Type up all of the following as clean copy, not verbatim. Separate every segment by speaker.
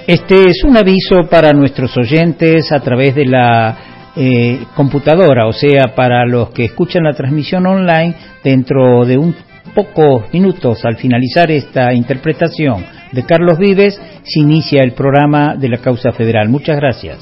Speaker 1: Este es un aviso para nuestros oyentes a través de la computadora, o sea, para los que escuchan la transmisión online. Dentro de un pocos minutos, al finalizar esta interpretación de Carlos Vives, se inicia el programa de la Causa Federal. Muchas gracias.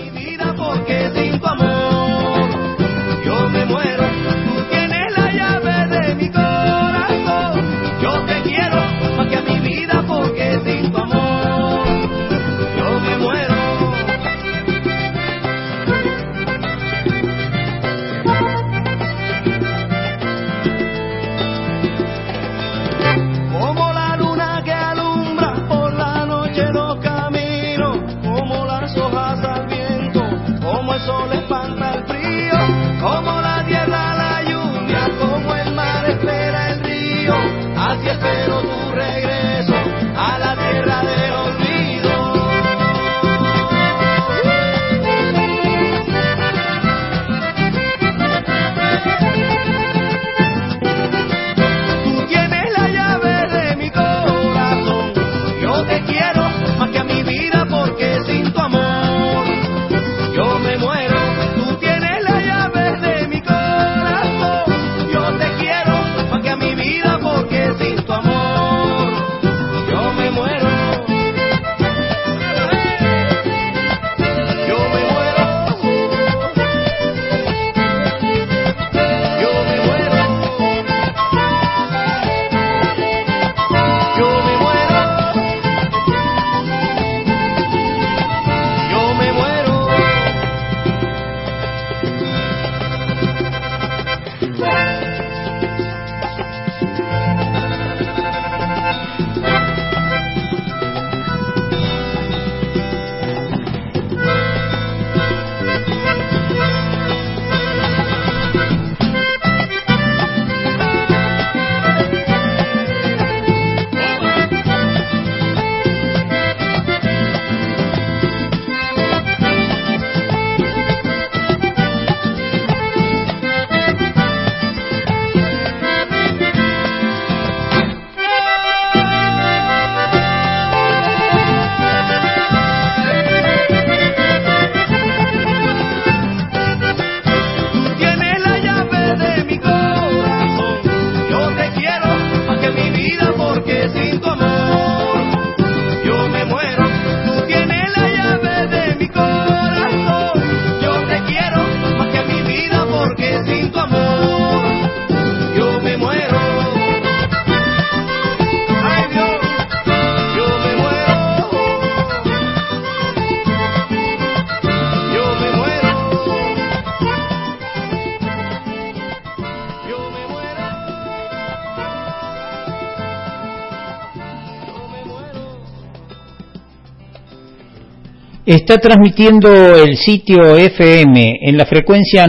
Speaker 1: Está transmitiendo el sitio FM en la frecuencia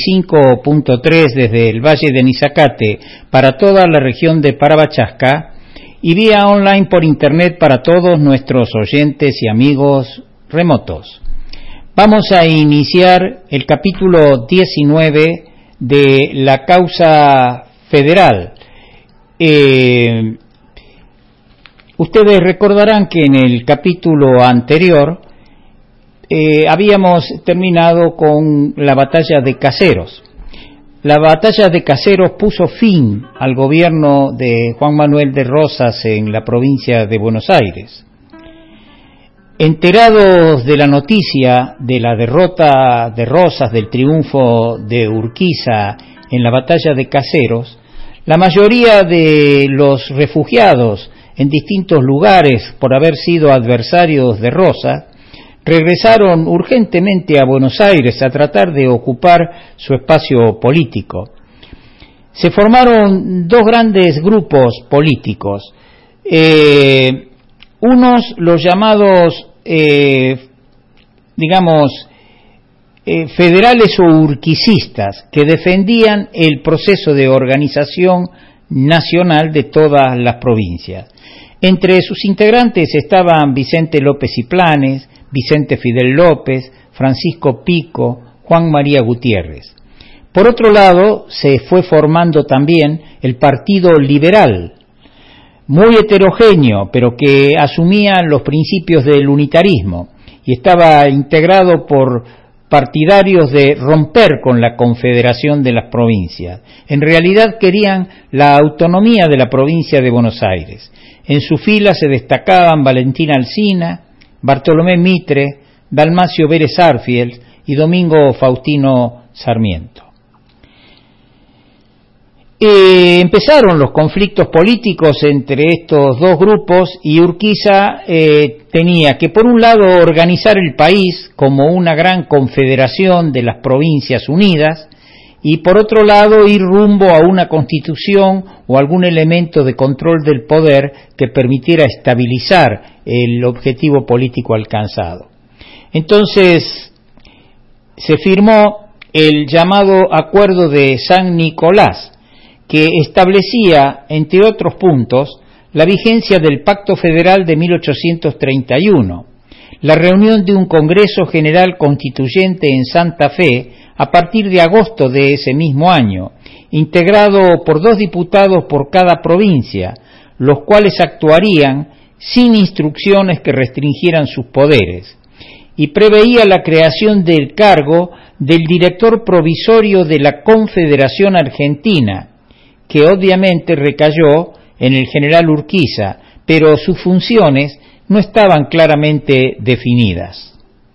Speaker 1: 95.3 desde el Valle de Nizacate para toda la región de Parabachasca y vía online por internet para todos nuestros oyentes y amigos remotos. Vamos a iniciar el capítulo 19 de la Causa Federal. Ustedes recordarán que en el capítulo anterior habíamos terminado con la batalla de Caseros. La batalla de Caseros puso fin al gobierno de Juan Manuel de Rosas en la provincia de Buenos Aires. Enterados de la noticia de la derrota de Rosas, del triunfo de Urquiza en la batalla de Caseros, la mayoría de los refugiados en distintos lugares por haber sido adversarios de Rosas regresaron urgentemente a Buenos Aires a tratar de ocupar su espacio político. Se formaron dos grandes grupos políticos, unos los llamados, federales o urquicistas, que defendían el proceso de organización nacional de todas las provincias. Entre sus integrantes estaban Vicente López y Planes, Vicente Fidel López, Francisco Pico, Juan María Gutiérrez. Por otro lado, se fue formando también el Partido Liberal. muy heterogéneo, pero que asumía los principios del unitarismo y estaba integrado por partidarios de romper con la confederación de las provincias. En realidad querían la autonomía de la provincia de Buenos Aires. En su fila se destacaban Valentín Alsina, Bartolomé Mitre, Dalmacio Vélez Arfield y Domingo Faustino Sarmiento. Empezaron los conflictos políticos entre estos dos grupos y Urquiza tenía que, por un lado, organizar el país como una gran confederación de las provincias unidas y, por otro lado, ir rumbo a una constitución o algún elemento de control del poder que permitiera estabilizar el objetivo político alcanzado. Entonces, se firmó el llamado Acuerdo de San Nicolás, que establecía, entre otros puntos, la vigencia del Pacto Federal de 1831, la reunión de un Congreso General Constituyente en Santa Fe a partir de agosto de ese mismo año, integrado por 2 diputados por cada provincia, los cuales actuarían sin instrucciones que restringieran sus poderes, y preveía la creación del cargo del director provisorio de la Confederación Argentina, que obviamente recayó en el general Urquiza, pero sus funciones no estaban claramente definidas.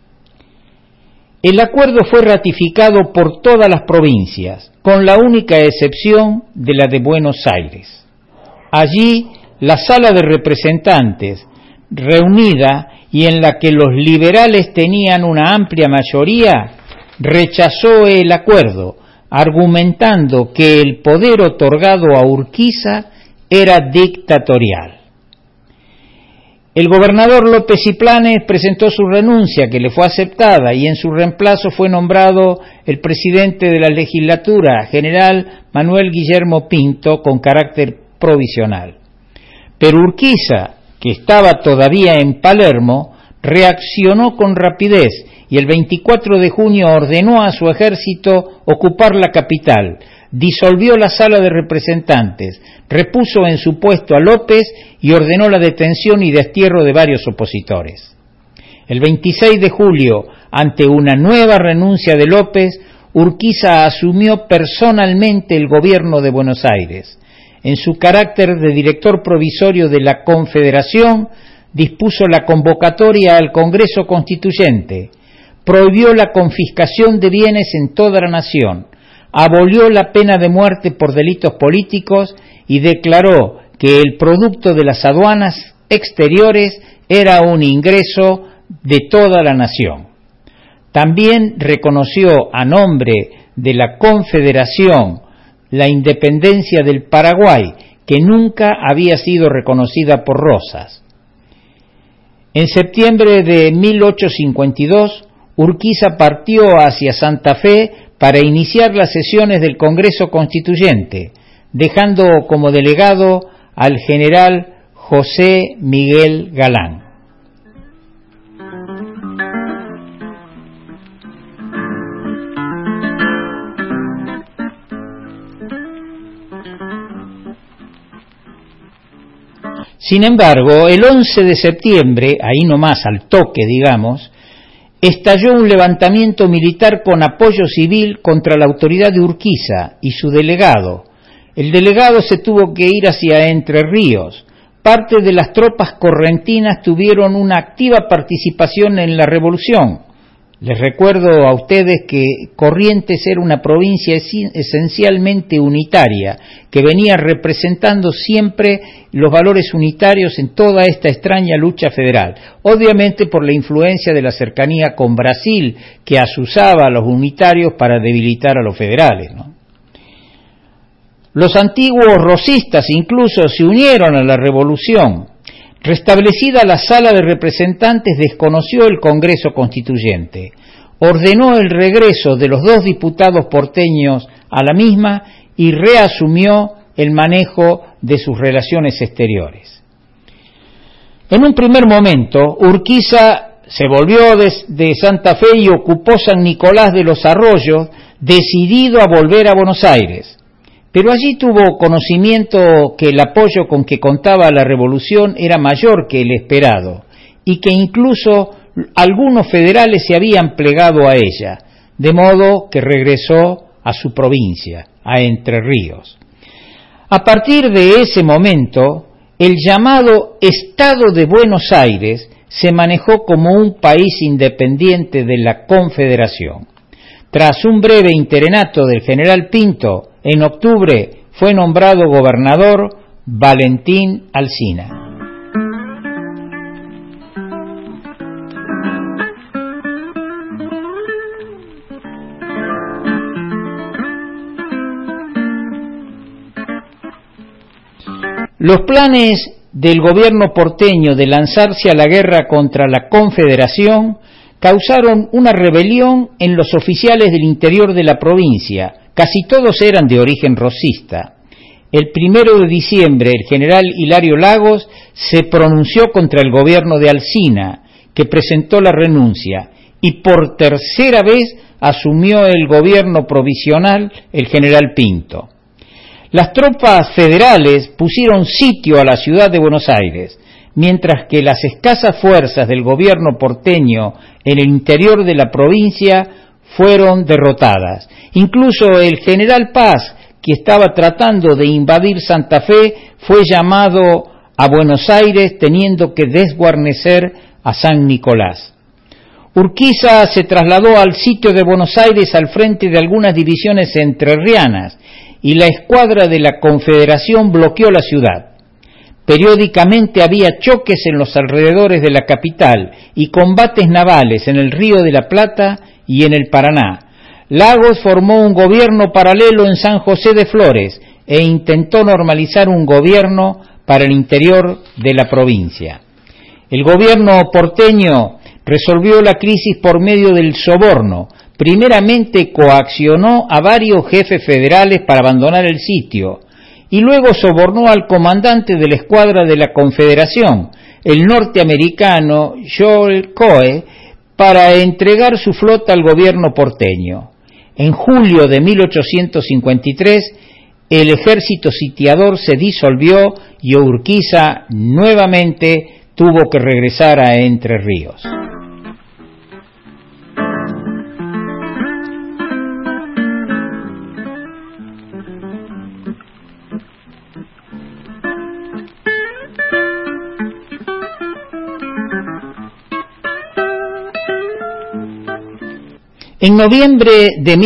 Speaker 1: El acuerdo fue ratificado por todas las provincias, con la única excepción de la de Buenos Aires. Allí, la Sala de Representantes, reunida y en la que los liberales tenían una amplia mayoría, rechazó el acuerdo, argumentando que el poder otorgado a Urquiza era dictatorial. El gobernador López y Planes presentó su renuncia, que le fue aceptada, y en su reemplazo fue nombrado el presidente de la legislatura, general Manuel Guillermo Pinto, con carácter provisional. Pero Urquiza, que estaba todavía en Palermo, reaccionó con rapidez y el 24 de junio ordenó a su ejército ocupar la capital, disolvió la Sala de Representantes, repuso en su puesto a López y ordenó la detención y destierro de varios opositores. El 26 de julio, ante una nueva renuncia de López, Urquiza asumió personalmente el gobierno de Buenos Aires. En su carácter de director provisorio de la Confederación, dispuso la convocatoria al Congreso Constituyente, prohibió la confiscación de bienes en toda la nación, abolió la pena de muerte por delitos políticos y declaró que el producto de las aduanas exteriores era un ingreso de toda la nación. También reconoció a nombre de la Confederación la independencia del Paraguay, que nunca había sido reconocida por Rosas. En septiembre de 1852, Urquiza partió hacia Santa Fe para iniciar las sesiones del Congreso Constituyente, dejando como delegado al general José Miguel Galán. Sin embargo, el 11 de septiembre, ahí nomás al toque, digamos, estalló un levantamiento militar con apoyo civil contra la autoridad de Urquiza y su delegado. El delegado se tuvo que ir hacia Entre Ríos. Parte de las tropas correntinas tuvieron una activa participación en la revolución. Les recuerdo a ustedes que Corrientes era una provincia esencialmente unitaria, que venía representando siempre los valores unitarios en toda esta extraña lucha federal. Obviamente por la influencia de la cercanía con Brasil, que azuzaba a los unitarios para debilitar a los federales, ¿no? Los antiguos rosistas incluso se unieron a la revolución. Restablecida la Sala de Representantes, desconoció el Congreso Constituyente, ordenó el regreso de los 2 diputados porteños a la misma y reasumió el manejo de sus relaciones exteriores. En un primer momento, Urquiza se volvió de Santa Fe y ocupó San Nicolás de los Arroyos, decidido a volver a Buenos Aires. pero allí tuvo conocimiento que el apoyo con que contaba la revolución era mayor que el esperado, y que incluso algunos federales se habían plegado a ella, de modo que regresó a su provincia, a Entre Ríos. A partir de ese momento, el llamado Estado de Buenos Aires se manejó como un país independiente de la Confederación. Tras un breve interenato del general Pinto, en octubre fue nombrado gobernador Valentín Alsina. Los planes del gobierno porteño de lanzarse a la guerra contra la Confederación causaron una rebelión en los oficiales del interior de la provincia. Casi todos eran de origen rosista. El 1 de diciembre el general Hilario Lagos se pronunció contra el gobierno de Alsina, que presentó la renuncia, y por tercera vez asumió el gobierno provisional el general Pinto. Las tropas federales pusieron sitio a la ciudad de Buenos Aires, mientras que las escasas fuerzas del gobierno porteño en el interior de la provincia fueron derrotadas. Incluso el general Paz, que estaba tratando de invadir Santa Fe, fue llamado a Buenos Aires teniendo que desguarnecer a San Nicolás. Urquiza se trasladó al sitio de Buenos Aires al frente de algunas divisiones entrerrianas, y la escuadra de la Confederación bloqueó la ciudad. Periódicamente había choques en los alrededores de la capital y combates navales en el Río de la Plata y en el Paraná. Lagos formó un gobierno paralelo en San José de Flores e intentó normalizar un gobierno para el interior de la provincia. El gobierno porteño resolvió la crisis por medio del soborno. Primeramente coaccionó a varios jefes federales para abandonar el sitio, y luego sobornó al comandante de la escuadra de la Confederación, el norteamericano Joel Coe, para entregar su flota al gobierno porteño. En julio de 1853, el ejército sitiador se disolvió y Urquiza nuevamente tuvo que regresar a Entre Ríos. En noviembre de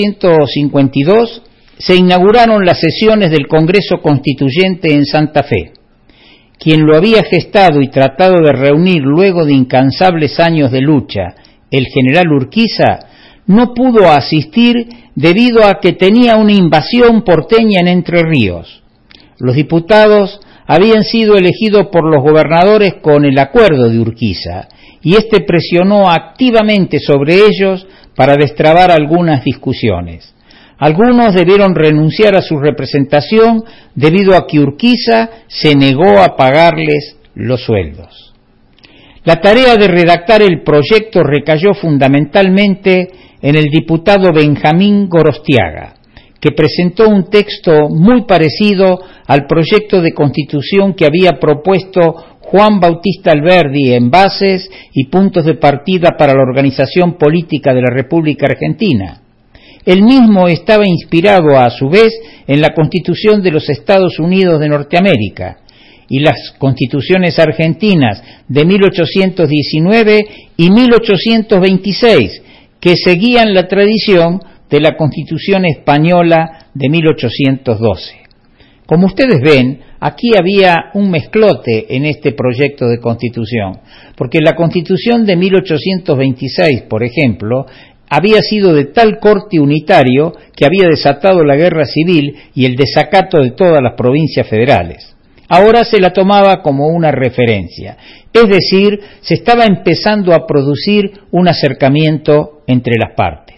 Speaker 1: 1852 se inauguraron las sesiones del Congreso Constituyente en Santa Fe. Quien lo había gestado y tratado de reunir luego de incansables años de lucha, el general Urquiza, no pudo asistir debido a que tenía una invasión porteña en Entre Ríos. Los diputados habían sido elegidos por los gobernadores con el acuerdo de Urquiza, y éste presionó activamente sobre ellos para destrabar algunas discusiones. Algunos debieron renunciar a su representación debido a que Urquiza se negó a pagarles los sueldos. La tarea de redactar el proyecto recayó fundamentalmente en el diputado Benjamín Gorostiaga, que presentó un texto muy parecido al proyecto de constitución que había propuesto Juan Bautista Alberdi en Bases y Puntos de Partida para la Organización Política de la República Argentina. El mismo estaba inspirado a su vez en la Constitución de los Estados Unidos de Norteamérica y las constituciones argentinas de 1819 y 1826, que seguían la tradición de la Constitución española de 1812. Como ustedes ven, aquí había un mezclote en este proyecto de constitución, porque la Constitución de 1826, por ejemplo, había sido de tal corte unitario que había desatado la guerra civil y el desacato de todas las provincias federales. Ahora se la tomaba como una referencia, es decir, se estaba empezando a producir un acercamiento entre las partes.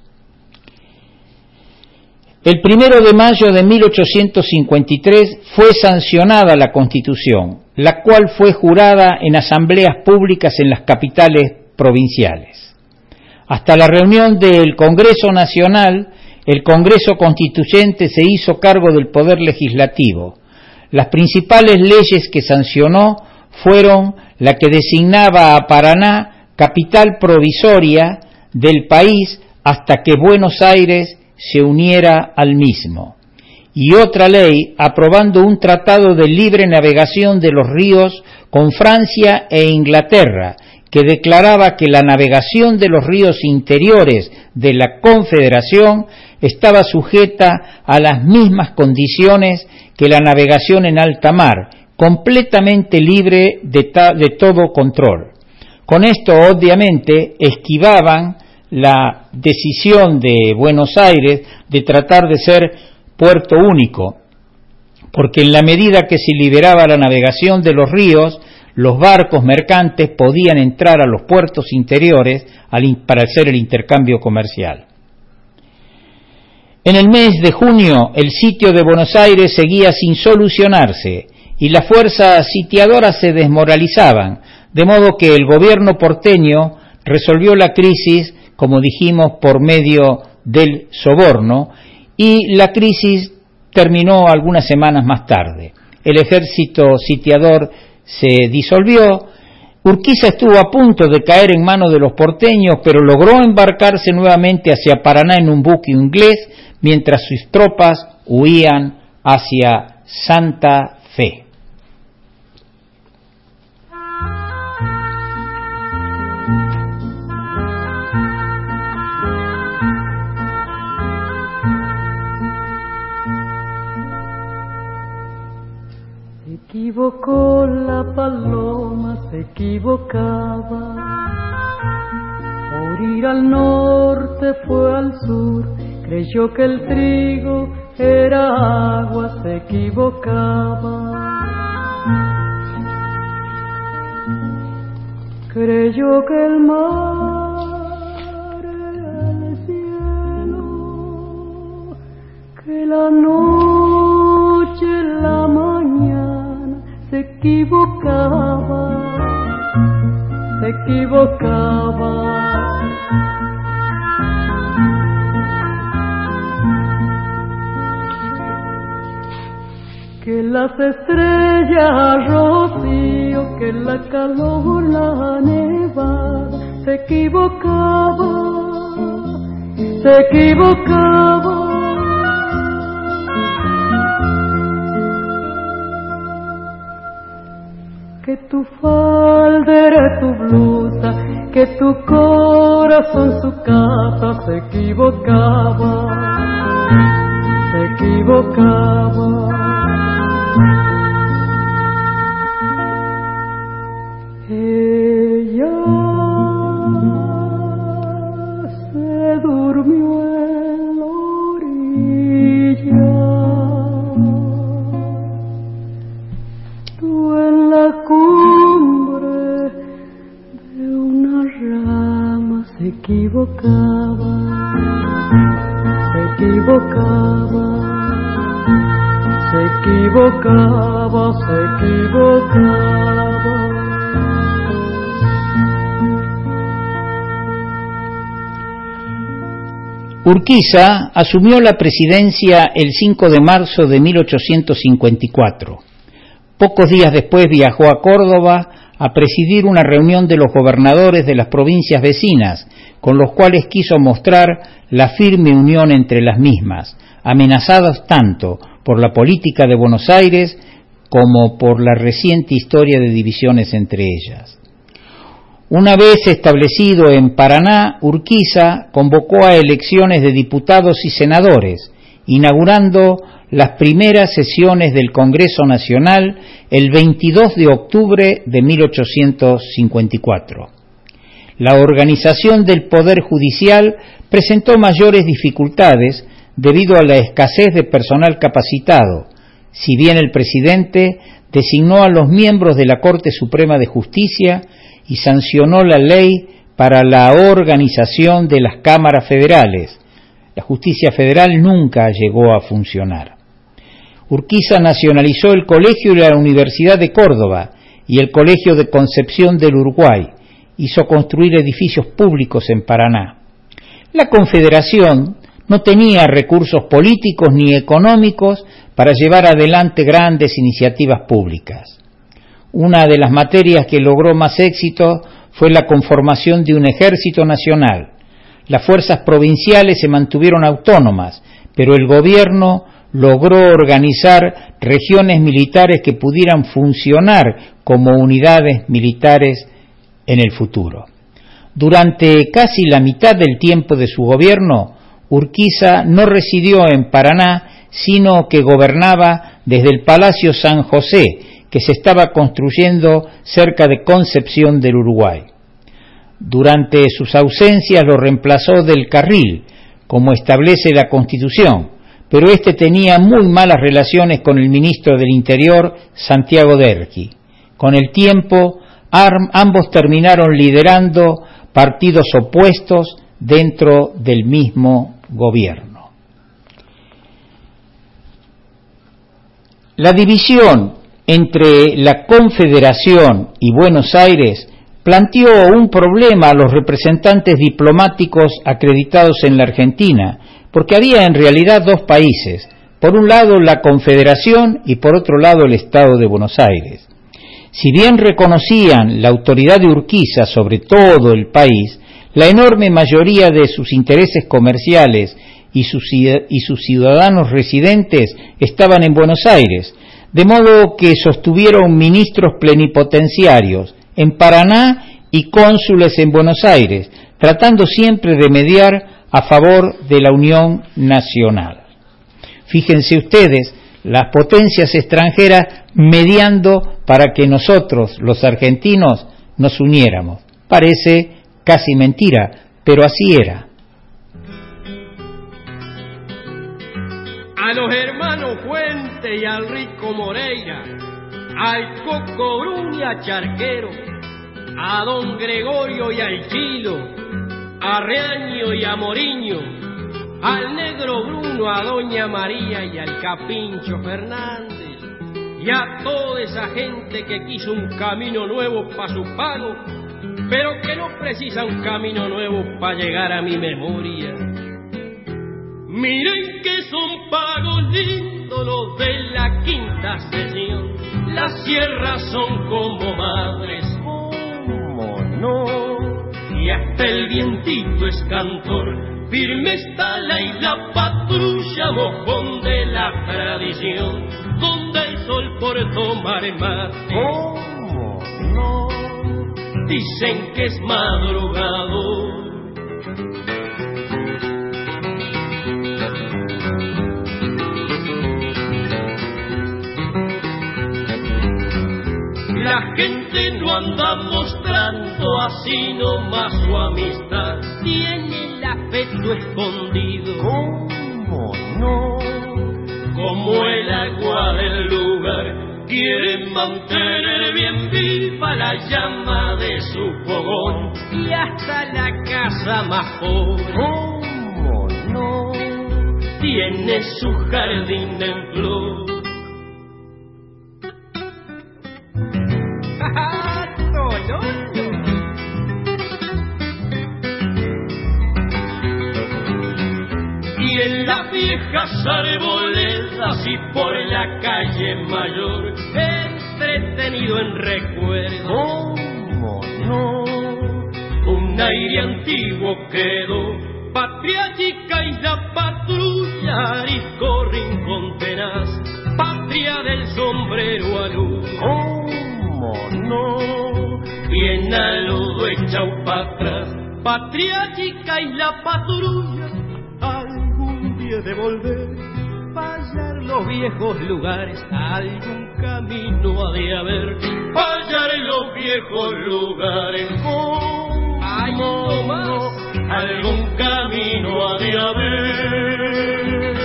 Speaker 1: El 1 de mayo de 1853 fue sancionada la Constitución, la cual fue jurada en asambleas públicas en las capitales provinciales. Hasta la reunión del Congreso Nacional, el Congreso Constituyente se hizo cargo del poder legislativo. Las principales leyes que sancionó fueron la que designaba a Paraná capital provisoria del país hasta que Buenos Aires se uniera al mismo, y otra ley aprobando un tratado de libre navegación de los ríos con Francia e Inglaterra, que declaraba que la navegación de los ríos interiores de la Confederación estaba sujeta a las mismas condiciones que la navegación en alta mar, completamente libre de todo control. Con esto, obviamente, esquivaban la decisión de Buenos Aires de tratar de ser puerto único, porque en la medida que se liberaba la navegación de los ríos, los barcos mercantes podían entrar a los puertos interiores para hacer el intercambio comercial. En el mes de junio, el sitio de Buenos Aires seguía sin solucionarse y las fuerzas sitiadoras se desmoralizaban, de modo que el gobierno porteño resolvió la crisis, como dijimos, por medio del soborno, y la crisis terminó algunas semanas más tarde. El ejército sitiador se disolvió. Urquiza estuvo a punto de caer en manos de los porteños, pero logró embarcarse nuevamente hacia Paraná en un buque inglés, mientras sus tropas huían hacia Santa Fe.
Speaker 2: Se equivocó la paloma, se equivocaba. Por ir al norte fue al sur, creyó que el trigo era agua, se equivocaba. Creyó que el mar era el cielo, que la noche, la mañana, se equivocaba, se equivocaba. Que las estrellas rocío, que la calor, la nevada, se equivocaba, se equivocaba. Que tu falda era tu blusa, que tu corazón su casa, se equivocaba, se equivocaba. Ella se durmió en la orilla, tú en la cumbre de una rama, se equivocaba, se equivocaba. Se equivocaba, se equivocaba.
Speaker 1: Urquiza asumió la presidencia el 5 de marzo de 1854. Pocos días después viajó a Córdoba a presidir una reunión de los gobernadores de las provincias vecinas, con los cuales quiso mostrar la firme unión entre las mismas, amenazadas tanto por la política de Buenos Aires como por la reciente historia de divisiones entre ellas. Una vez establecido en Paraná, Urquiza convocó a elecciones de diputados y senadores, inaugurando las primeras sesiones del Congreso Nacional el 22 de octubre de 1854. La organización del Poder Judicial presentó mayores dificultades debido a la escasez de personal capacitado, si bien el presidente designó a los miembros de la Corte Suprema de Justicia y sancionó la ley para la organización de las cámaras federales. La justicia federal nunca llegó a funcionar. Urquiza nacionalizó el Colegio y la Universidad de Córdoba y el Colegio de Concepción del Uruguay. Hizo construir edificios públicos en Paraná. La Confederación no tenía recursos políticos ni económicos para llevar adelante grandes iniciativas públicas. Una de las materias que logró más éxito fue la conformación de un ejército nacional. Las fuerzas provinciales se mantuvieron autónomas, pero el gobierno logró organizar regiones militares que pudieran funcionar como unidades militares en el futuro. Durante casi la mitad del tiempo de su gobierno, Urquiza no residió en Paraná, sino que gobernaba desde el Palacio San José, que se estaba construyendo cerca de Concepción del Uruguay. Durante sus ausencias lo reemplazó Del Carril, como establece la Constitución, pero este tenía muy malas relaciones con el ministro del Interior, Santiago Derqui. Con el tiempo, ambos terminaron liderando partidos opuestos dentro del mismo gobierno. La división entre la Confederación y Buenos Aires planteó un problema a los representantes diplomáticos acreditados en la Argentina, porque había en realidad dos países, por un lado la Confederación y por otro lado el Estado de Buenos Aires. Si bien reconocían la autoridad de Urquiza sobre todo el país, la enorme mayoría de sus intereses comerciales y sus ciudadanos residentes estaban en Buenos Aires, de modo que sostuvieron ministros plenipotenciarios en Paraná y cónsules en Buenos Aires, tratando siempre de mediar a favor de la unión nacional. Fíjense ustedes, las potencias extranjeras mediando para que nosotros, los argentinos, nos uniéramos. Parece casi mentira, pero así era.
Speaker 3: A los hermanos Fuente y al Rico Moreira, al Coco Bruña Charquero, a don Gregorio y al Chilo, a Reaño y a Moriño, al Negro Bruno, a doña María y al Capincho Fernández, y a toda esa gente que quiso un camino nuevo para su pago, pero que no precisa un camino nuevo para llegar a mi memoria. Miren que son pagos lindos los de la quinta sesión, las sierras son como madres, ¿cómo no? Y hasta el vientito es cantor, firme está la isla patrulla, mojón de la tradición, donde el sol por tomar mate, ¿cómo no? Dicen que es madrugador. La gente no anda mostrando así nomás su amistad, tiene el afecto escondido, ¿cómo no? Como el agua del lugar, quieren mantener bien viva la llama de su fogón, y hasta la casa más pobre, ¿cómo no? Tiene su jardín en flor. Y en las viejas arboledas y por la calle Mayor, entretenido en recuerdo, ¿cómo no? Un aire antiguo quedó, patria chica y la patrulla, Arisco, Rincón tenaz, patria del sombrero alud, ¿cómo no? Bien aludo echado para atrás, patria chica y la patrulla, algún día de volver, hallar los viejos lugares, algún camino ha de haber, hallar los viejos lugares, ay, no más, algún camino ha de haber.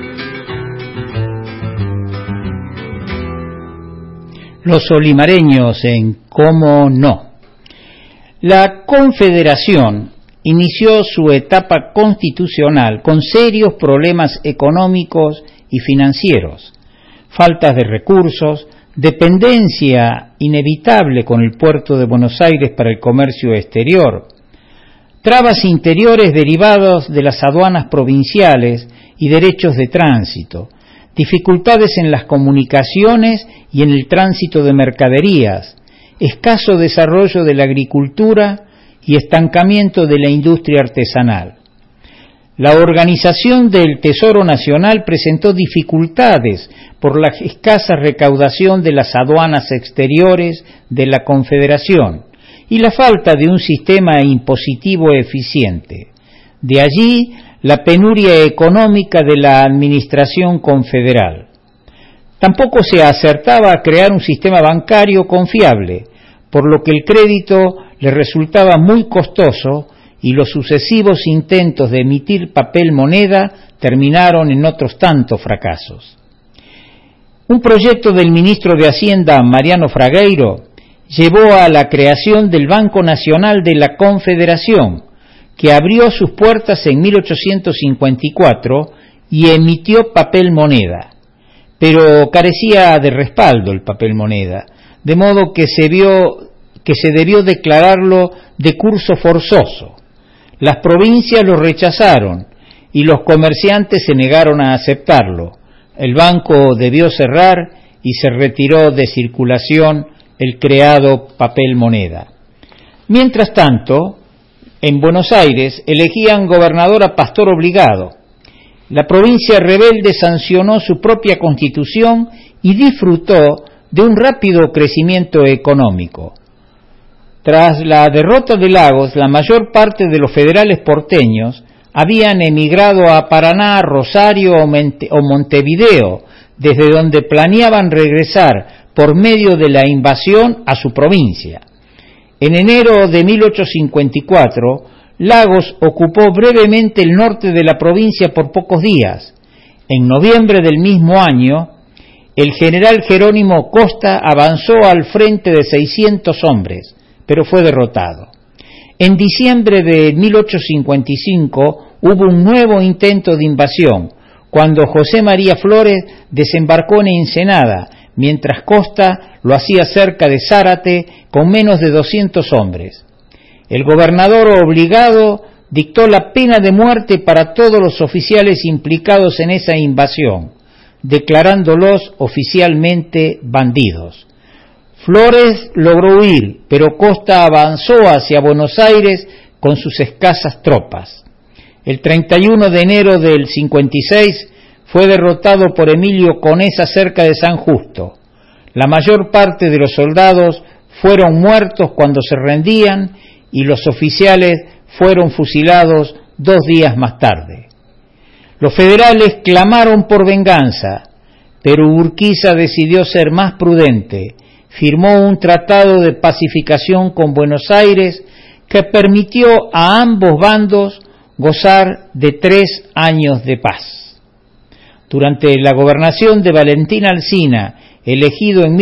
Speaker 1: Los olimareños en Cómo no. La Confederación inició su etapa constitucional con serios problemas económicos y financieros, faltas de recursos, dependencia inevitable con el puerto de Buenos Aires para el comercio exterior. trabas interiores derivados de las aduanas provinciales y derechos de tránsito, dificultades en las comunicaciones y en el tránsito de mercaderías, escaso desarrollo de la agricultura y estancamiento de la industria artesanal. La organización del Tesoro Nacional presentó dificultades por la escasa recaudación de las aduanas exteriores de la Confederación y la falta de un sistema impositivo eficiente. De allí la penuria económica de la administración confederal. Tampoco se acertaba a crear un sistema bancario confiable, por lo que el crédito le resultaba muy costoso y los sucesivos intentos de emitir papel moneda terminaron en otros tantos fracasos. Un proyecto del ministro de Hacienda, Mariano Fragueiro, llevó a la creación del Banco Nacional de la Confederación, que abrió sus puertas en 1854 y emitió papel moneda, pero carecía de respaldo el papel moneda, de modo que se debió declararlo de curso forzoso. Las provincias lo rechazaron y los comerciantes se negaron a aceptarlo. El banco debió cerrar y se retiró de circulación el creado papel moneda. Mientras tanto, en Buenos Aires elegían gobernador a Pastor Obligado. La provincia rebelde sancionó su propia constitución y disfrutó de un rápido crecimiento económico. Tras la derrota de Lagos, la mayor parte de los federales porteños habían emigrado a Paraná, Rosario o Montevideo, desde donde planeaban regresar por medio de la invasión a su provincia. En enero de 1854, Lagos ocupó brevemente el norte de la provincia por pocos días. En noviembre del mismo año, el general Jerónimo Costa avanzó al frente de 600 hombres, pero fue derrotado. En diciembre de 1855 hubo un nuevo intento de invasión, cuando José María Flores desembarcó en Ensenada, mientras Costa lo hacía cerca de Zárate con menos de 200 hombres. El gobernador Obligado dictó la pena de muerte para todos los oficiales implicados en esa invasión, declarándolos oficialmente bandidos. Flores logró huir, pero Costa avanzó hacia Buenos Aires con sus escasas tropas. El 31 de enero del 56 fue derrotado por Emilio Conesa cerca de San Justo. La mayor parte de los soldados fueron muertos cuando se rendían y los oficiales fueron fusilados 2 días más tarde. Los federales clamaron por venganza, pero Urquiza decidió ser más prudente. Firmó un tratado de pacificación con Buenos Aires que permitió a ambos bandos gozar de 3 años de paz. Durante la gobernación de Valentín Alsina, elegido en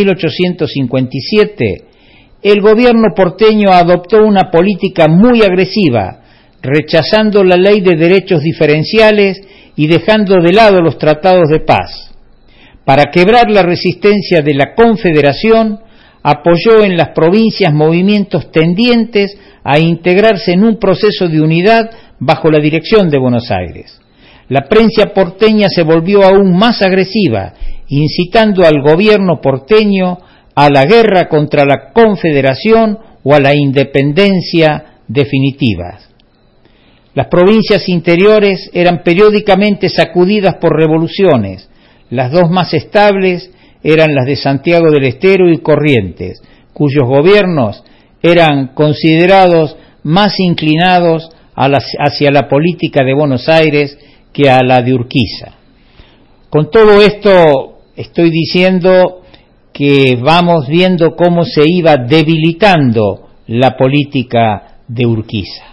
Speaker 1: 1857, el gobierno porteño adoptó una política muy agresiva, rechazando la ley de derechos diferenciales y dejando de lado los tratados de paz. Para quebrar la resistencia de la Confederación, apoyó en las provincias movimientos tendientes a integrarse en un proceso de unidad bajo la dirección de Buenos Aires. La prensa porteña se volvió aún más agresiva, incitando al gobierno porteño a la guerra contra la Confederación o a la independencia definitiva. Las provincias interiores eran periódicamente sacudidas por revoluciones. Las dos más estables eran las de Santiago del Estero y Corrientes, cuyos gobiernos eran considerados más inclinados hacia la política de Buenos Aires que a la de Urquiza. Con todo esto estoy diciendo que vamos viendo cómo se iba debilitando la política de Urquiza.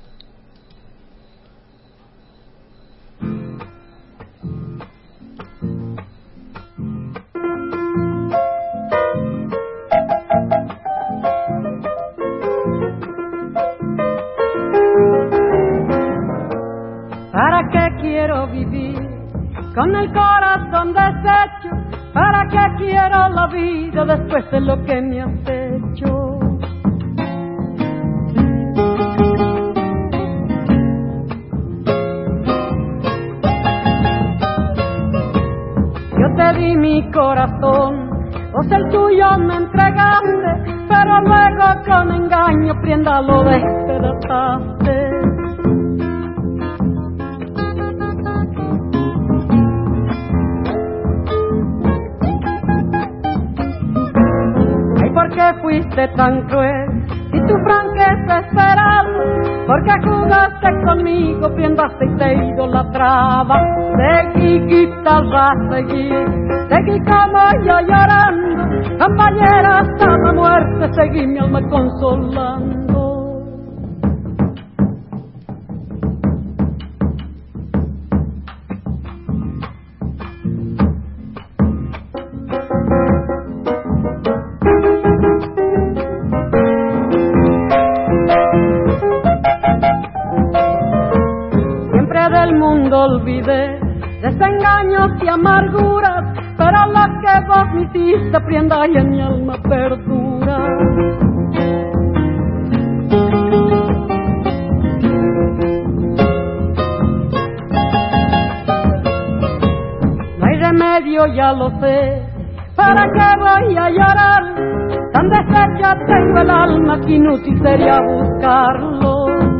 Speaker 2: ¿Para qué quiero vivir con el corazón deshecho? ¿Para qué quiero la vida después de lo que me has hecho? corazón, vos el tuyo me entregaste, pero luego con engaño prenda lo despedazaste. Ay, ¿por qué fuiste tan cruel? Si tu franqueza esperaba, porque jugaste conmigo, prendaste y te idolatraba. Seguí, guitarra, seguí como yo llorando, compañera hasta la muerte, seguí mi alma consolando. Olvidé desengaños y amarguras, pero lo que vos me hiciste prenda y en mi alma perdura. No hay remedio, ya lo sé, ¿para qué voy a llorar? Tan deshecha tengo el alma que inútil sería buscarlo.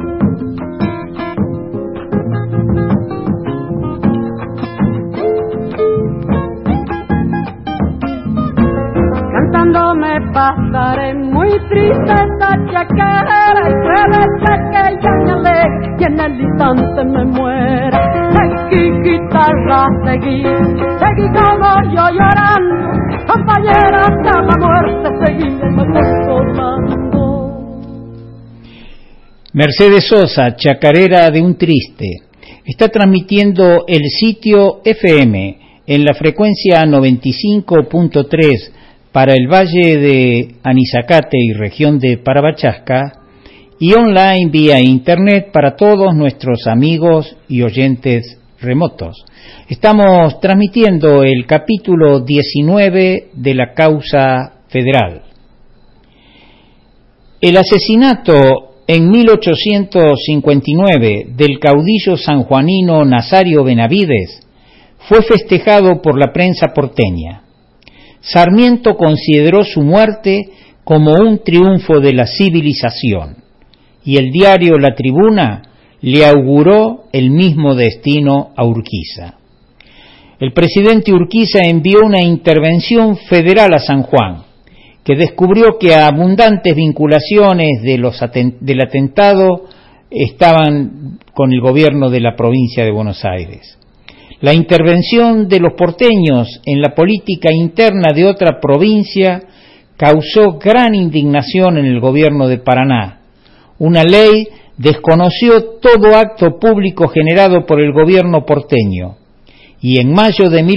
Speaker 2: Me pasaré muy triste esta chaquera, y puede ser que ya me aleje y en el instante me muera. Seguí, guitarra, seguí como yo llorando, compañera hasta la muerte, seguí me consolando.
Speaker 1: Mercedes Sosa, Chacarera de un Triste, está transmitiendo el sitio FM en la frecuencia 95.3 para el Valle de Anizacate y región de Parabachasca, y online vía internet para todos nuestros amigos y oyentes remotos. Estamos transmitiendo el capítulo 19 de la causa federal. El asesinato en 1859 del caudillo sanjuanino Nazario Benavides fue festejado por la prensa porteña. Sarmiento consideró su muerte como un triunfo de la civilización, y el diario La Tribuna le auguró el mismo destino a Urquiza. El presidente Urquiza envió una intervención federal a San Juan, que descubrió que abundantes vinculaciones del atentado estaban con el gobierno de la provincia de Buenos Aires. La intervención de los porteños en la política interna de otra provincia causó gran indignación en el gobierno de Paraná. Una ley desconoció todo acto público generado por el gobierno porteño, y en mayo de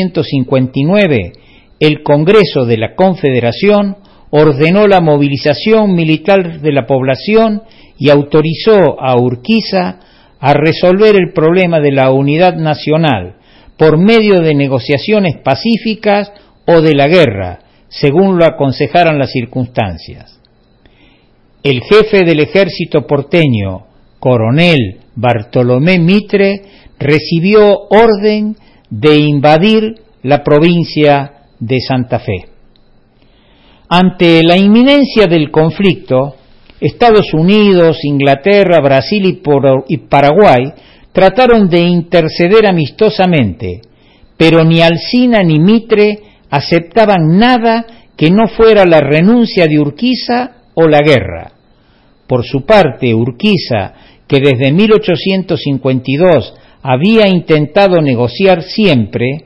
Speaker 1: 1859 el Congreso de la Confederación ordenó la movilización militar de la población y autorizó a Urquiza a resolver el problema de la unidad nacional por medio de negociaciones pacíficas o de la guerra, según lo aconsejaran las circunstancias. El jefe del ejército porteño, coronel Bartolomé Mitre, recibió orden de invadir la provincia de Santa Fe. Ante la inminencia del conflicto, Estados Unidos, Inglaterra, Brasil y Paraguay trataron de interceder amistosamente, pero ni Alsina ni Mitre aceptaban nada que no fuera la renuncia de Urquiza o la guerra. Por su parte, Urquiza, que desde 1852 había intentado negociar siempre,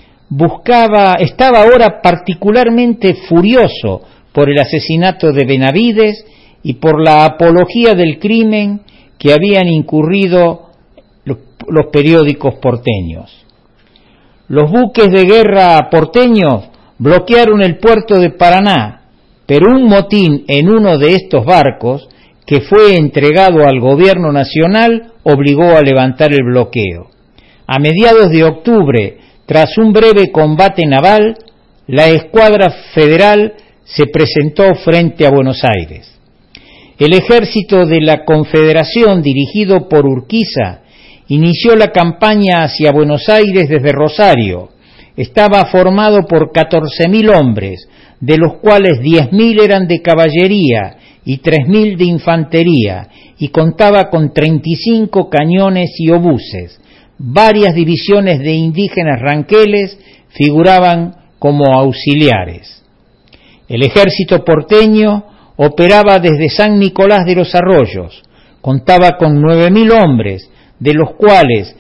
Speaker 1: estaba ahora particularmente furioso por el asesinato de Benavides y por la apología del crimen que habían incurrido los periódicos porteños. Los buques de guerra porteños bloquearon el puerto de Paraná, pero un motín en uno de estos barcos, que fue entregado al gobierno nacional, obligó a levantar el bloqueo. A mediados de octubre, tras un breve combate naval, la escuadra federal se presentó frente a Buenos Aires. El ejército de la Confederación, dirigido por Urquiza, inició la campaña hacia Buenos Aires desde Rosario, estaba formado por 14.000 hombres, de los cuales 10.000 eran de caballería y 3.000 de infantería, y contaba con 35 cañones y obuses. Varias divisiones de indígenas ranqueles figuraban como auxiliares. El ejército porteño operaba desde San Nicolás de los Arroyos, contaba con 9.000 hombres, de los cuales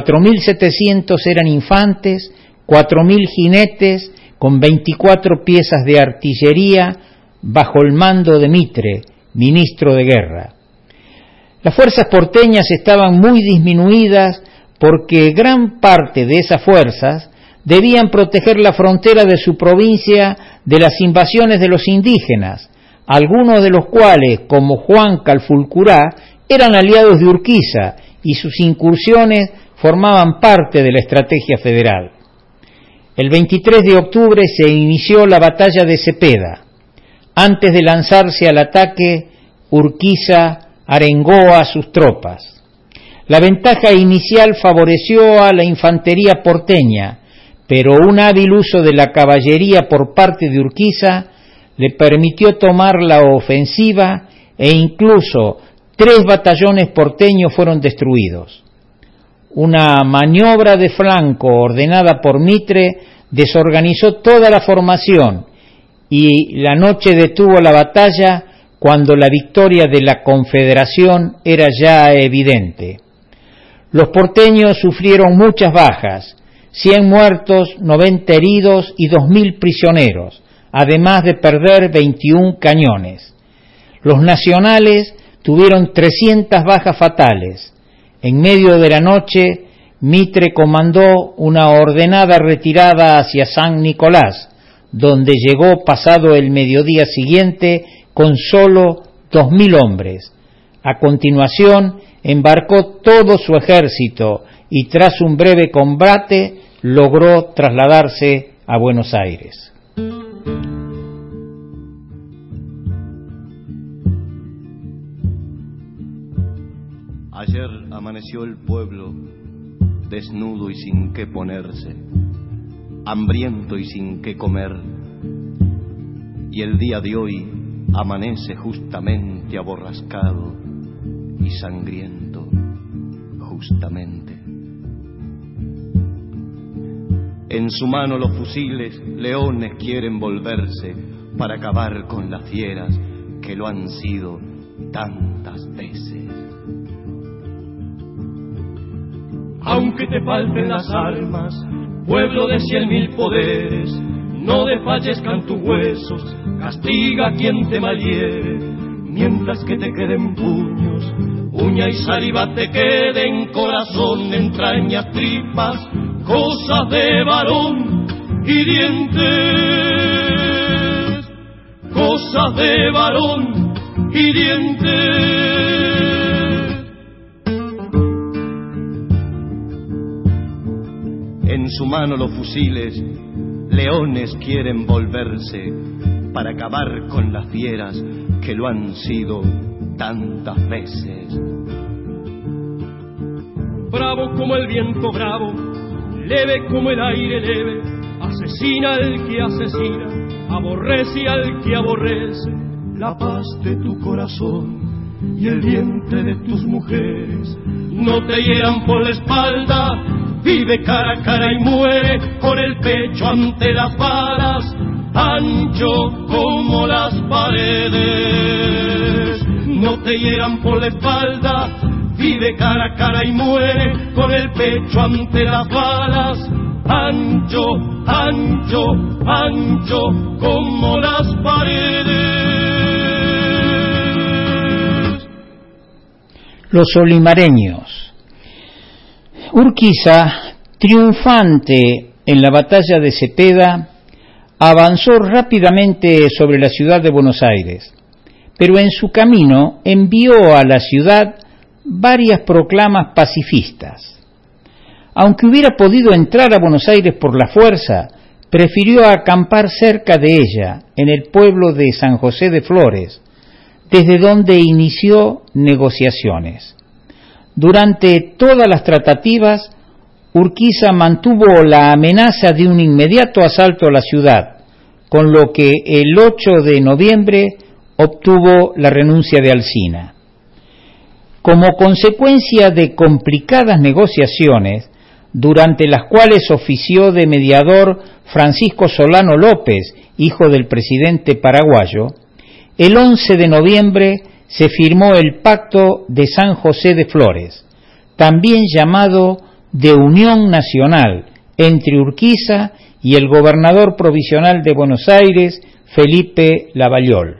Speaker 1: 4.700 eran infantes, 4.000 jinetes, con 24 piezas de artillería, bajo el mando de Mitre, ministro de guerra. Las fuerzas porteñas estaban muy disminuidas porque gran parte de esas fuerzas debían proteger la frontera de su provincia de las invasiones de los indígenas, algunos de los cuales, como Juan Calfulcurá, eran aliados de Urquiza y sus incursiones formaban parte de la estrategia federal. El 23 de octubre se inició la batalla de Cepeda. Antes de lanzarse al ataque, Urquiza arengó a sus tropas. La ventaja inicial favoreció a la infantería porteña, pero un hábil uso de la caballería por parte de Urquiza le permitió tomar la ofensiva e incluso 3 batallones porteños fueron destruidos. Una maniobra de flanco ordenada por Mitre desorganizó toda la formación y la noche detuvo la batalla cuando la victoria de la Confederación era ya evidente. Los porteños sufrieron muchas bajas, 100 muertos, 90 heridos y 2.000 prisioneros, además de perder 21 cañones. Los nacionales tuvieron 300 bajas fatales. En medio de la noche, Mitre comandó una ordenada retirada hacia San Nicolás, donde llegó pasado el mediodía siguiente con solo 2.000 hombres. A continuación, embarcó todo su ejército y tras un breve combate logró trasladarse a Buenos Aires.
Speaker 4: Ayer amaneció el pueblo desnudo y sin qué ponerse, hambriento y sin qué comer, y el día de hoy amanece justamente aborrascado y sangriento, justamente. En su mano los fusiles, leones quieren volverse para acabar con las fieras que lo han sido tantas veces.
Speaker 3: Aunque te falten las armas, pueblo de 100.000 poderes, no desfallezcan tus huesos, castiga a quien te malhiere, mientras que te queden puños, uña y saliva te queden, corazón, entrañas, tripas, cosas de varón y dientes, cosas de varón y dientes.
Speaker 4: En su mano los fusiles, leones quieren volverse para acabar con las fieras que lo han sido tantas veces.
Speaker 3: Bravo como el viento bravo, leve como el aire leve, asesina al que asesina, aborrece al que aborrece.
Speaker 4: La paz de tu corazón y el vientre de tus mujeres
Speaker 3: no te hieran por la espalda, vive cara a cara y muere con el pecho ante las balas, ancho como las paredes. No te hieran por la espalda, vive cara a cara y muere con el pecho ante las balas, ancho, ancho, ancho como las paredes.
Speaker 1: Los olimareños. Urquiza, triunfante en la batalla de Cepeda, avanzó rápidamente sobre la ciudad de Buenos Aires, pero en su camino envió a la ciudad varias proclamas pacifistas. Aunque hubiera podido entrar a Buenos Aires por la fuerza, prefirió acampar cerca de ella, en el pueblo de San José de Flores, desde donde inició negociaciones. Durante todas las tratativas, Urquiza mantuvo la amenaza de un inmediato asalto a la ciudad, con lo que el 8 de noviembre obtuvo la renuncia de Alsina. Como consecuencia de complicadas negociaciones, durante las cuales ofició de mediador Francisco Solano López, hijo del presidente paraguayo, el 11 de noviembre se firmó el Pacto de San José de Flores, también llamado de Unión Nacional, entre Urquiza y el gobernador provisional de Buenos Aires, Felipe Lavallol.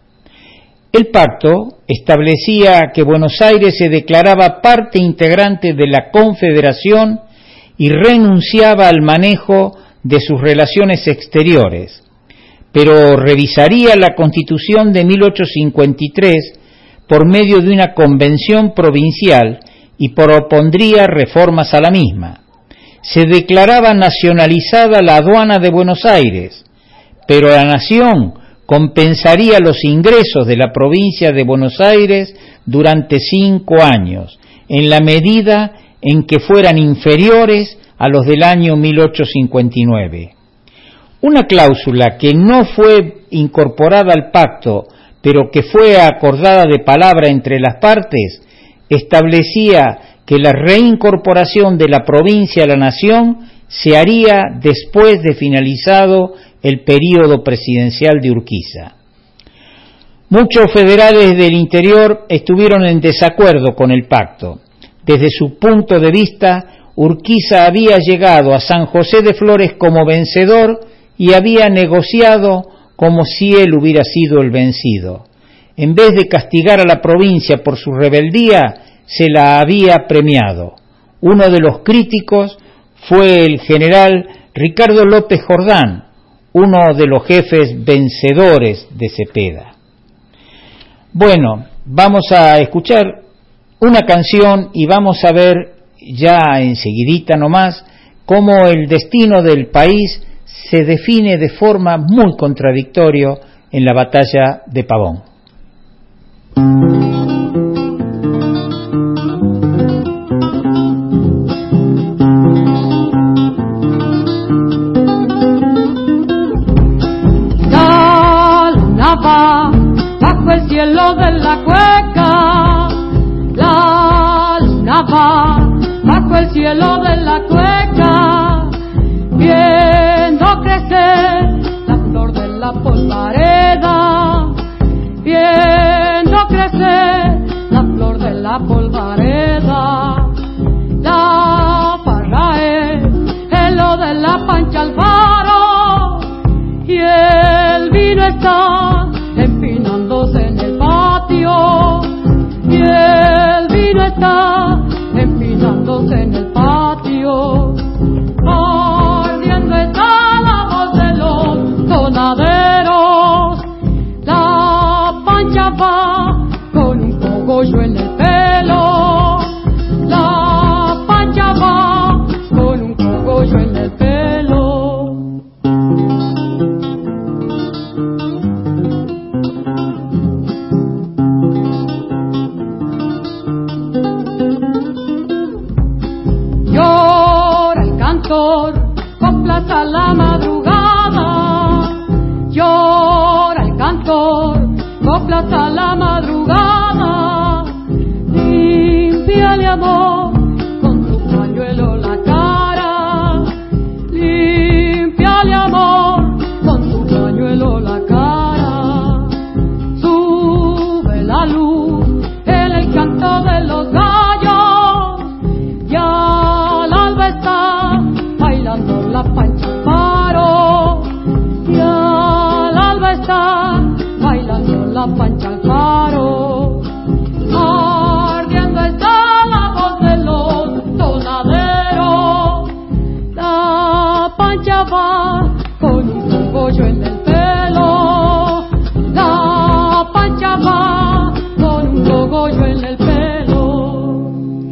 Speaker 1: El pacto establecía que Buenos Aires se declaraba parte integrante de la Confederación y renunciaba al manejo de sus relaciones exteriores, pero revisaría la Constitución de 1853 por medio de una convención provincial y propondría reformas a la misma. Se declaraba nacionalizada la aduana de Buenos Aires, pero la nación compensaría los ingresos de la provincia de Buenos Aires durante 5 años, en la medida en que fueran inferiores a los del año 1859. Una cláusula que no fue incorporada al pacto, pero que fue acordada de palabra entre las partes, establecía que la reincorporación de la provincia a la nación se haría después de finalizado el período presidencial de Urquiza. Muchos federales del interior estuvieron en desacuerdo con el pacto. Desde su punto de vista, Urquiza había llegado a San José de Flores como vencedor y había negociado como si él hubiera sido el vencido. En vez de castigar a la provincia por su rebeldía, se la había premiado. Uno de los críticos fue el general Ricardo López Jordán, uno de los jefes vencedores de Cepeda. Bueno, vamos a escuchar una canción y vamos a ver ya enseguidita nomás cómo el destino del país se define de forma muy contradictoria en la batalla de Pavón.
Speaker 2: La luna va bajo el cielo de la cueca, la luna va bajo el cielo de la cueca, viendo crecer la flor de la polvareda, viendo crecer la flor de la polvareda. La farra es el lo de la Pancha Alfaro y el vino está empinándose en el patio, y el vino está empinándose en el patio. Ardiendo está la voz de los tonaderos, la Pancha va con un cogollo en el pelo, la Pancha va con un cogollo en el pelo. Llora el cantor, coplas a la madrugada, llora el cantor, coplas a la madrugada. Límpiale, amor, con tu pañuelo la cara, límpiale, amor, con tu pañuelo la cara. Sube la luz en el canto de los gallos, ya al alba está bailando la Pancha Alfaro, ya al alba está bailando la Pancha Alfaro. Ardiendo está la voz de los tonaderos, la Pancha va con un cogollo en el pelo, la Pancha va con un cogollo en el pelo.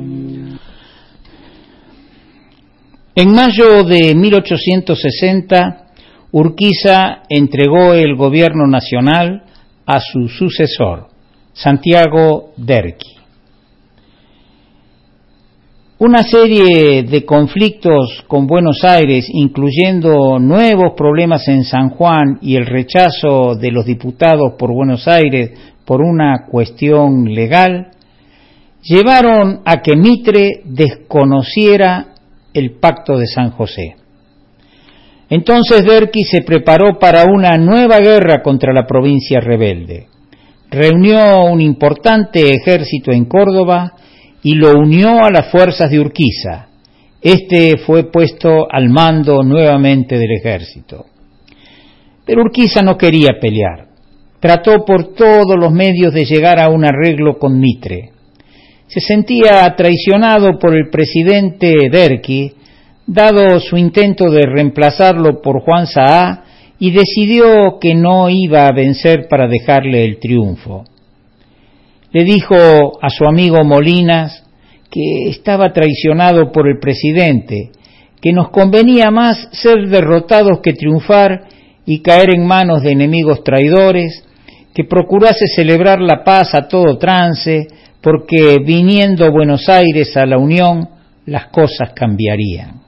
Speaker 1: En mayo de 1860, Urquiza entregó el gobierno nacional a su sucesor, Santiago Derqui. Una serie de conflictos con Buenos Aires, incluyendo nuevos problemas en San Juan y el rechazo de los diputados por Buenos Aires por una cuestión legal, llevaron a que Mitre desconociera el Pacto de San José. Entonces Derqui se preparó para una nueva guerra contra la provincia rebelde. Reunió un importante ejército en Córdoba y lo unió a las fuerzas de Urquiza. Este fue puesto al mando nuevamente del ejército. Pero Urquiza no quería pelear. Trató por todos los medios de llegar a un arreglo con Mitre. Se sentía traicionado por el presidente Derqui, dado su intento de reemplazarlo por Juan Saá, y decidió que no iba a vencer para dejarle el triunfo. Le dijo a su amigo Molinas que estaba traicionado por el presidente, que nos convenía más ser derrotados que triunfar y caer en manos de enemigos traidores, que procurase celebrar la paz a todo trance, porque viniendo Buenos Aires a la Unión, las cosas cambiarían.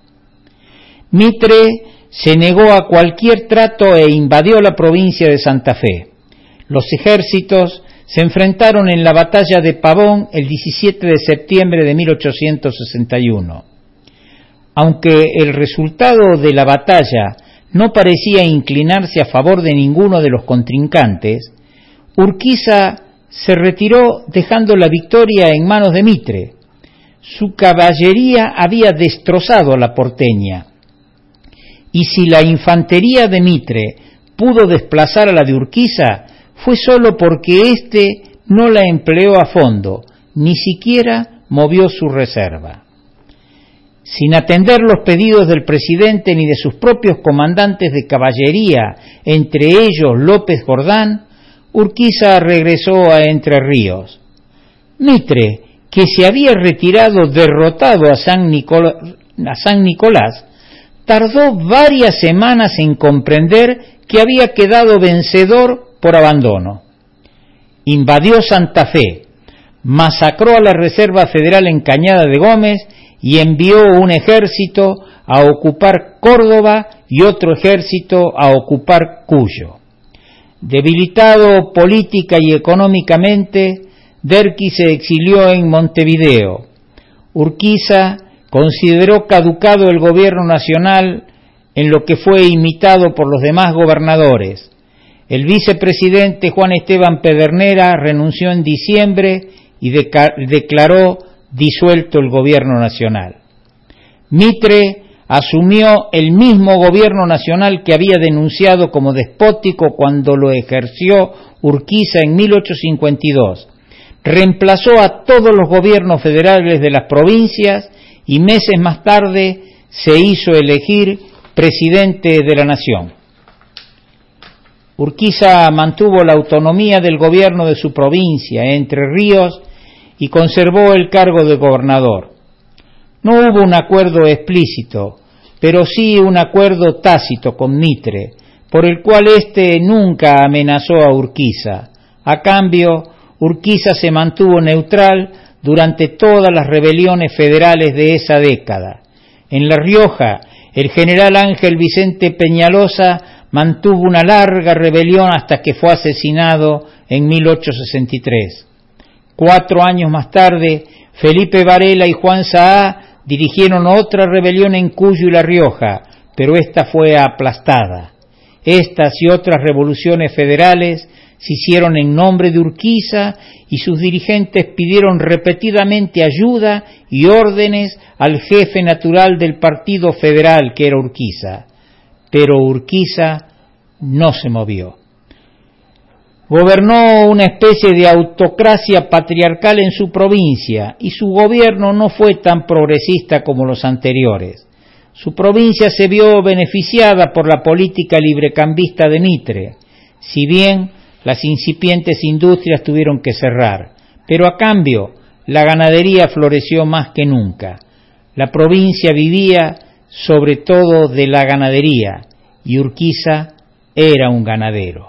Speaker 1: Mitre se negó a cualquier trato e invadió la provincia de Santa Fe. Los ejércitos se enfrentaron en la batalla de Pavón el 17 de septiembre de 1861. Aunque el resultado de la batalla no parecía inclinarse a favor de ninguno de los contrincantes, Urquiza se retiró dejando la victoria en manos de Mitre. Su caballería había destrozado a la porteña, y si la infantería de Mitre pudo desplazar a la de Urquiza, fue solo porque éste no la empleó a fondo, ni siquiera movió su reserva. Sin atender los pedidos del presidente ni de sus propios comandantes de caballería, entre ellos López Jordán, Urquiza regresó a Entre Ríos. Mitre, que se había retirado derrotado a San Nicolás, tardó varias semanas en comprender que había quedado vencedor por abandono. Invadió Santa Fe, masacró a la Reserva Federal en Cañada de Gómez y envió un ejército a ocupar Córdoba y otro ejército a ocupar Cuyo. Debilitado política y económicamente, Derqui se exilió en Montevideo. Urquiza consideró caducado el gobierno nacional, en lo que fue imitado por los demás gobernadores. El vicepresidente Juan Esteban Pedernera renunció en diciembre y declaró disuelto el gobierno nacional. Mitre asumió el mismo gobierno nacional que había denunciado como despótico cuando lo ejerció Urquiza en 1852. Reemplazó a todos los gobiernos federales de las provincias y meses más tarde se hizo elegir presidente de la nación. Urquiza mantuvo la autonomía del gobierno de su provincia, Entre Ríos, y conservó el cargo de gobernador. No hubo un acuerdo explícito, pero sí un acuerdo tácito con Mitre, por el cual éste nunca amenazó a Urquiza. A cambio, Urquiza se mantuvo neutral durante todas las rebeliones federales de esa década. En La Rioja, el general Ángel Vicente Peñalosa mantuvo una larga rebelión hasta que fue asesinado en 1863. 4 años más tarde, Felipe Varela y Juan Saá dirigieron otra rebelión en Cuyo y La Rioja, pero esta fue aplastada. Estas y otras revoluciones federales se hicieron en nombre de Urquiza y sus dirigentes pidieron repetidamente ayuda y órdenes al jefe natural del Partido Federal, que era Urquiza. Pero Urquiza no se movió. Gobernó una especie de autocracia patriarcal en su provincia y su gobierno no fue tan progresista como los anteriores. Su provincia se vio beneficiada por la política librecambista de Mitre, si bien las incipientes industrias tuvieron que cerrar, pero a cambio la ganadería floreció más que nunca. La provincia vivía sobre todo de la ganadería y Urquiza era un ganadero.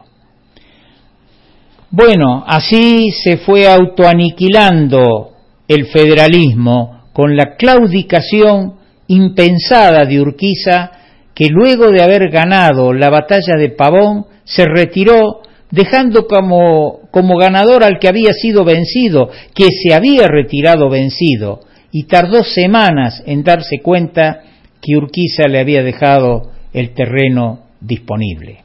Speaker 1: Bueno, así se fue autoaniquilando el federalismo con la claudicación impensada de Urquiza, que luego de haber ganado la batalla de Pavón se retiró, dejando como ganador al que había sido vencido, que se había retirado vencido, y tardó semanas en darse cuenta que Urquiza le había dejado el terreno disponible.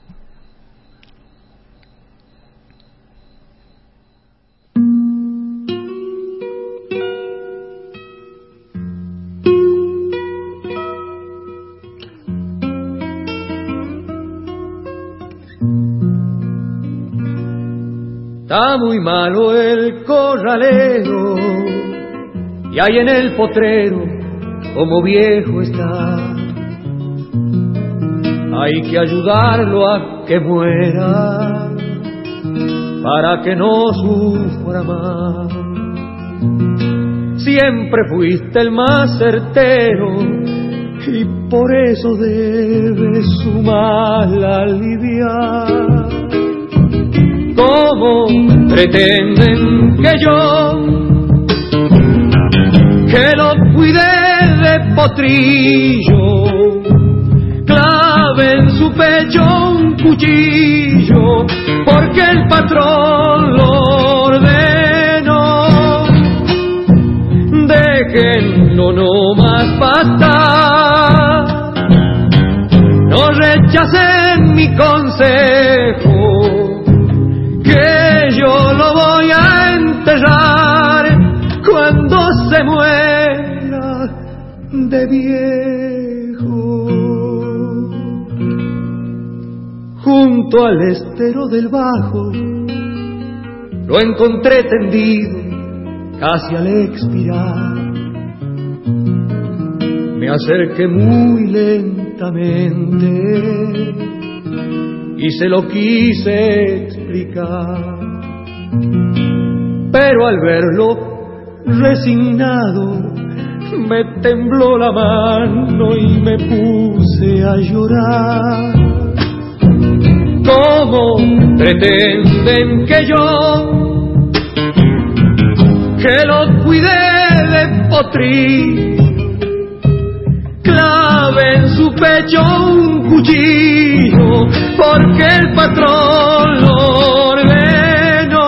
Speaker 5: Está muy malo el corralero y ahí en el potrero como viejo está. Hay que ayudarlo a que muera para que no sufra más. Siempre fuiste el más certero y por eso debes su mal aliviar. ¿Cómo pretenden que yo, que lo cuide de potrillo, clave en su pecho un cuchillo, porque el patrón lo ordenó? Déjenlo no más pasar, no rechacen mi consejo, que yo lo voy a enterrar cuando se muera de viejo. Junto al estero del Bajo lo encontré tendido casi al expirar. Me acerqué muy lentamente y se lo quise explicar, pero al verlo resignado me tembló la mano y me puse a llorar. ¿Cómo pretenden que yo, que lo cuide de potrillo, clave en su pecho un cuchillo, porque el patrón lo ordenó?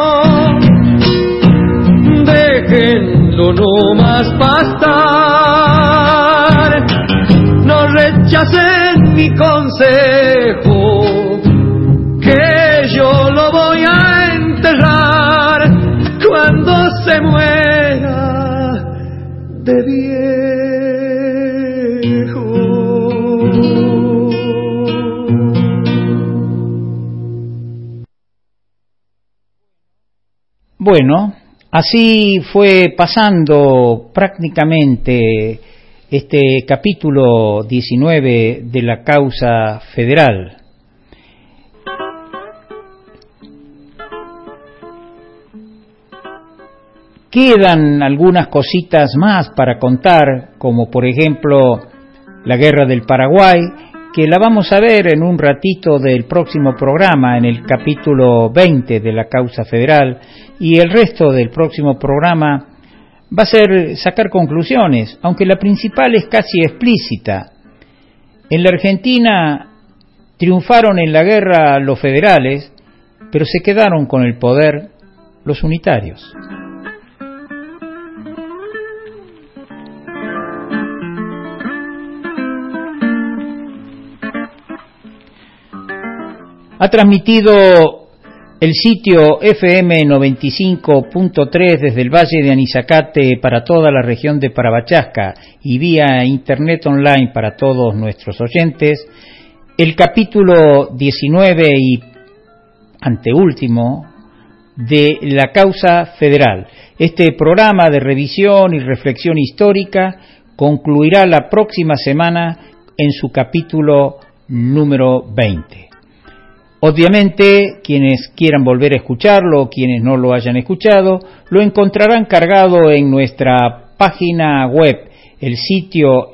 Speaker 5: Déjenlo no más pastar, no rechacen mi consejo, que yo lo voy a enterrar cuando se muera de viejo.
Speaker 1: Bueno, así fue pasando prácticamente este capítulo 19 de la causa federal. Quedan algunas cositas más para contar, como por ejemplo la Guerra del Paraguay, que la vamos a ver en un ratito del próximo programa, en el capítulo 20 de la causa federal, y el resto del próximo programa va a ser sacar conclusiones, aunque la principal es casi explícita. En la Argentina triunfaron en la guerra los federales, pero se quedaron con el poder los unitarios. Ha transmitido el sitio FM 95.3 desde el Valle de Anizacate para toda la región de Parabachasca y vía internet online para todos nuestros oyentes, el capítulo 19 y anteúltimo de la causa federal. Este programa de revisión y reflexión histórica concluirá la próxima semana en su capítulo número 20. Obviamente, quienes quieran volver a escucharlo o quienes no lo hayan escuchado, lo encontrarán cargado en nuestra página web, el sitio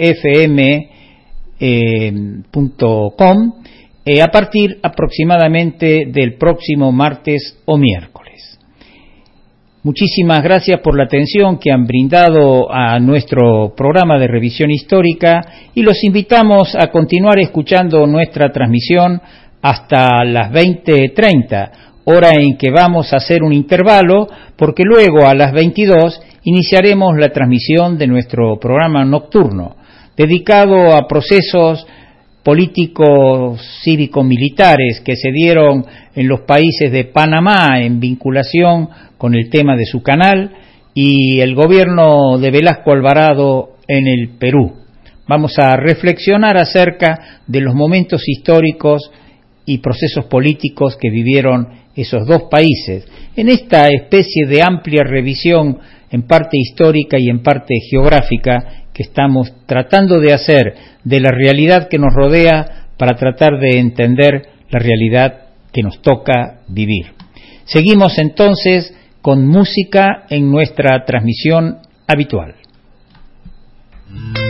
Speaker 1: fm.com, a partir aproximadamente del próximo martes o miércoles. Muchísimas gracias por la atención que han brindado a nuestro programa de revisión histórica y los invitamos a continuar escuchando nuestra transmisión hasta las 20:30, hora en que vamos a hacer un intervalo, porque luego a las 22 iniciaremos la transmisión de nuestro programa nocturno, dedicado a procesos políticos cívico-militares que se dieron en los países de Panamá en vinculación con el tema de su canal y el gobierno de Velasco Alvarado en el Perú. Vamos a reflexionar acerca de los momentos históricos y procesos políticos que vivieron esos dos países en esta especie de amplia revisión en parte histórica y en parte geográfica que estamos tratando de hacer de la realidad que nos rodea para tratar de entender la realidad que nos toca vivir. Seguimos entonces con música en nuestra transmisión habitual.